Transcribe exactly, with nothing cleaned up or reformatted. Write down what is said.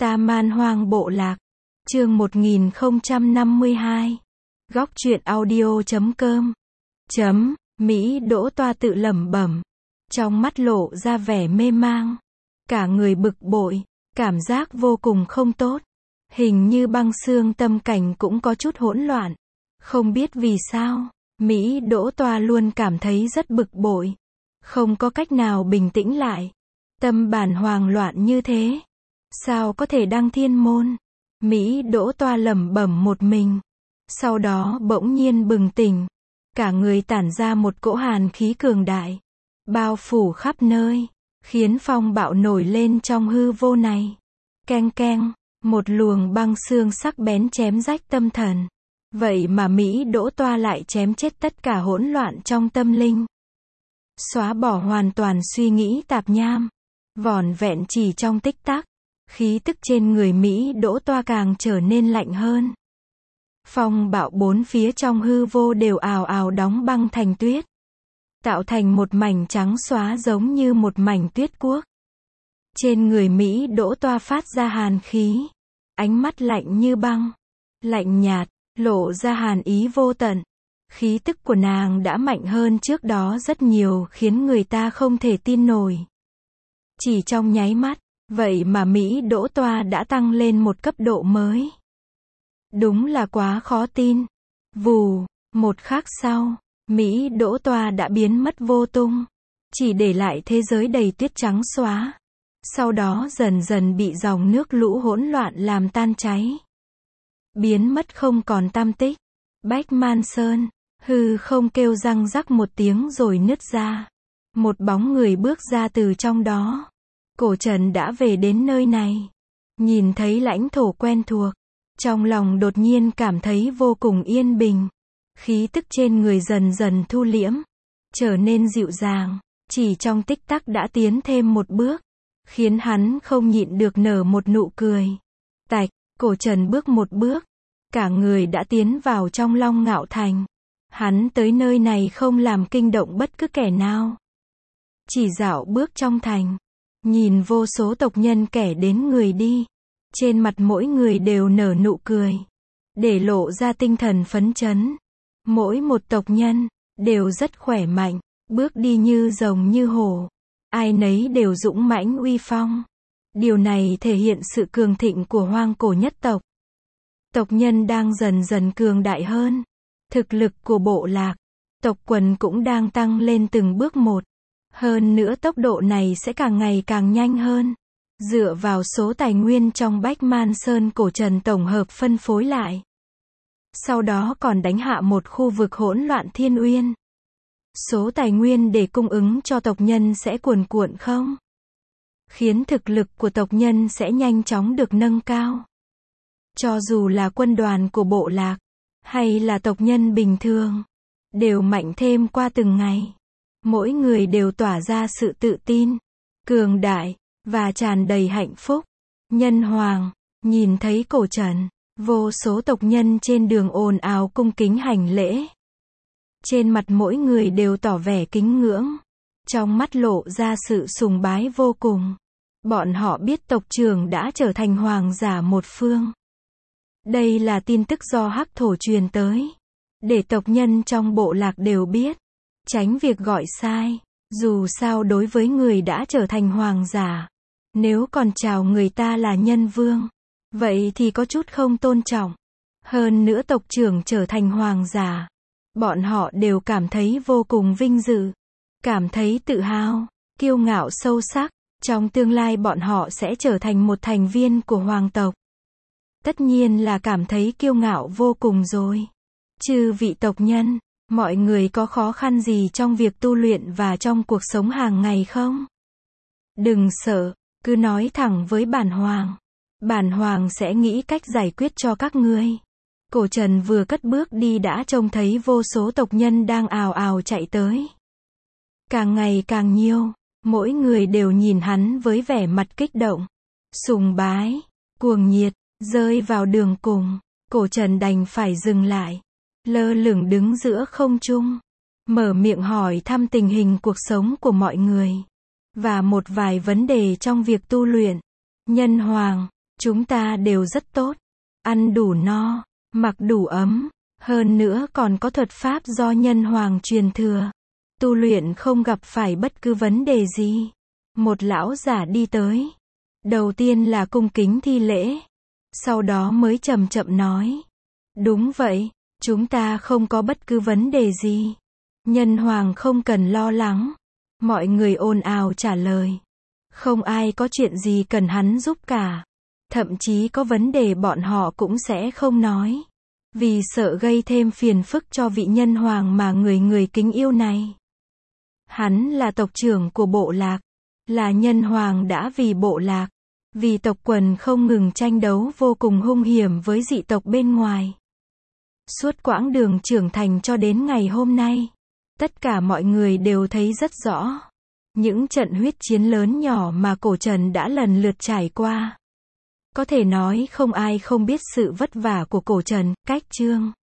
Ta Man Hoang Bộ Lạc. Chương một nghìn không trăm năm mươi hai. Góc truyện audio chấm com. Chấm, Mỹ Đỗ Toa tự lẩm bẩm. Trong mắt lộ ra vẻ mê mang. Cả người bực bội, cảm giác vô cùng không tốt. Hình như băng xương tâm cảnh cũng có chút hỗn loạn. Không biết vì sao, Mỹ Đỗ Toa luôn cảm thấy rất bực bội. Không có cách nào bình tĩnh lại. Tâm bản hoang loạn như thế. Sao có thể đăng thiên môn? Mỹ Đỗ Toa lẩm bẩm một mình. Sau đó bỗng nhiên bừng tỉnh. Cả người tản ra một cỗ hàn khí cường đại. Bao phủ khắp nơi. Khiến phong bạo nổi lên trong hư vô này. Keng keng. Một luồng băng xương sắc bén chém rách tâm thần. Vậy mà Mỹ Đỗ Toa lại chém chết tất cả hỗn loạn trong tâm linh. Xóa bỏ hoàn toàn suy nghĩ tạp nham. Vỏn vẹn chỉ trong tích tắc. Khí tức trên người Mỹ Đỗ Toa càng trở nên lạnh hơn. Phong bạo bốn phía trong hư vô đều ào ào đóng băng thành tuyết. Tạo thành một mảnh trắng xóa giống như một mảnh tuyết cuốc. Trên người Mỹ Đỗ Toa phát ra hàn khí. Ánh mắt lạnh như băng. Lạnh nhạt, lộ ra hàn ý vô tận. Khí tức của nàng đã mạnh hơn trước đó rất nhiều khiến người ta không thể tin nổi. Chỉ trong nháy mắt. Vậy mà Mỹ Đỗ Toa đã tăng lên một cấp độ mới. Đúng là quá khó tin. Vù, một khắc sau, Mỹ Đỗ Toa đã biến mất vô tung. Chỉ để lại thế giới đầy tuyết trắng xóa. Sau đó dần dần bị dòng nước lũ hỗn loạn làm tan cháy. Biến mất không còn tăm tích. Bách Man Sơn, hư không kêu răng rắc một tiếng rồi nứt ra. Một bóng người bước ra từ trong đó. Cổ Trần đã về đến nơi này. Nhìn thấy lãnh thổ quen thuộc. Trong lòng đột nhiên cảm thấy vô cùng yên bình. Khí tức trên người dần dần thu liễm. Trở nên dịu dàng. Chỉ trong tích tắc đã tiến thêm một bước. Khiến hắn không nhịn được nở một nụ cười. Tạch, Cổ Trần bước một bước. Cả người đã tiến vào trong Long Ngạo Thành. Hắn tới nơi này không làm kinh động bất cứ kẻ nào. Chỉ dạo bước trong thành. Nhìn vô số tộc nhân kẻ đến người đi. Trên mặt mỗi người đều nở nụ cười. Để lộ ra tinh thần phấn chấn. Mỗi một tộc nhân, đều rất khỏe mạnh. Bước đi như rồng như hổ. Ai nấy đều dũng mãnh uy phong. Điều này thể hiện sự cường thịnh của hoang cổ nhất tộc. Tộc nhân đang dần dần cường đại hơn. Thực lực của bộ lạc, tộc quần cũng đang tăng lên từng bước một. Hơn nữa tốc độ này sẽ càng ngày càng nhanh hơn. Dựa vào số tài nguyên trong Bách Man Sơn Cổ Trần tổng hợp phân phối lại. Sau đó còn đánh hạ một khu vực hỗn loạn Thiên Uyên. Số tài nguyên để cung ứng cho tộc nhân sẽ cuồn cuộn không? Khiến thực lực của tộc nhân sẽ nhanh chóng được nâng cao. Cho dù là quân đoàn của bộ lạc, hay là tộc nhân bình thường, đều mạnh thêm qua từng ngày. Mỗi người đều tỏa ra sự tự tin, cường đại, và tràn đầy hạnh phúc. Nhân Hoàng, nhìn thấy Cổ Trần, vô số tộc nhân trên đường ồn ào cung kính hành lễ. Trên mặt mỗi người đều tỏ vẻ kính ngưỡng. Trong mắt lộ ra sự sùng bái vô cùng. Bọn họ biết tộc trưởng đã trở thành hoàng giả một phương. Đây là tin tức do Hắc Thổ truyền tới. Để tộc nhân trong bộ lạc đều biết. Tránh việc gọi sai. Dù sao đối với người đã trở thành hoàng giả. Nếu còn chào người ta là nhân vương. Vậy thì có chút không tôn trọng. Hơn nữa tộc trưởng trở thành hoàng giả. Bọn họ đều cảm thấy vô cùng vinh dự. Cảm thấy tự hào, kiêu ngạo sâu sắc. Trong tương lai bọn họ sẽ trở thành một thành viên của hoàng tộc. Tất nhiên là cảm thấy kiêu ngạo vô cùng rồi. Chư vị tộc nhân, mọi người có khó khăn gì trong việc tu luyện và trong cuộc sống hàng ngày không? Đừng sợ, cứ nói thẳng với bản hoàng. Bản hoàng sẽ nghĩ cách giải quyết cho các ngươi. Cổ Trần vừa cất bước đi đã trông thấy vô số tộc nhân đang ào ào chạy tới. Càng ngày càng nhiều, mỗi người đều nhìn hắn với vẻ mặt kích động, sùng bái, cuồng nhiệt, rơi vào đường cùng. Cổ Trần đành phải dừng lại, lơ lửng đứng giữa không trung, mở miệng hỏi thăm tình hình cuộc sống của mọi người, và một vài vấn đề trong việc tu luyện. Nhân Hoàng, Chúng ta đều rất tốt. Ăn đủ no, mặc đủ ấm, hơn nữa còn có thuật pháp do nhân hoàng truyền thừa. Tu luyện không gặp phải bất cứ vấn đề gì. Một lão giả đi tới. Đầu tiên là cung kính thi lễ. Sau đó mới chậm chậm nói. Đúng vậy, chúng ta không có bất cứ vấn đề gì. Nhân hoàng không cần lo lắng. Mọi người ồn ào trả lời. Không ai có chuyện gì cần hắn giúp cả. Thậm chí có vấn đề bọn họ cũng sẽ không nói. Vì sợ gây thêm phiền phức cho vị nhân hoàng mà người người kính yêu này. Hắn là tộc trưởng của bộ lạc. Là nhân hoàng đã vì bộ lạc. Vì tộc quần không ngừng tranh đấu vô cùng hung hiểm với dị tộc bên ngoài. Suốt quãng đường trưởng thành cho đến ngày hôm nay. Tất cả mọi người đều thấy rất rõ. Những trận huyết chiến lớn nhỏ mà cổ Trần đã lần lượt trải qua. Có thể nói không ai không biết sự vất vả của cổ Trần, Cách Chương.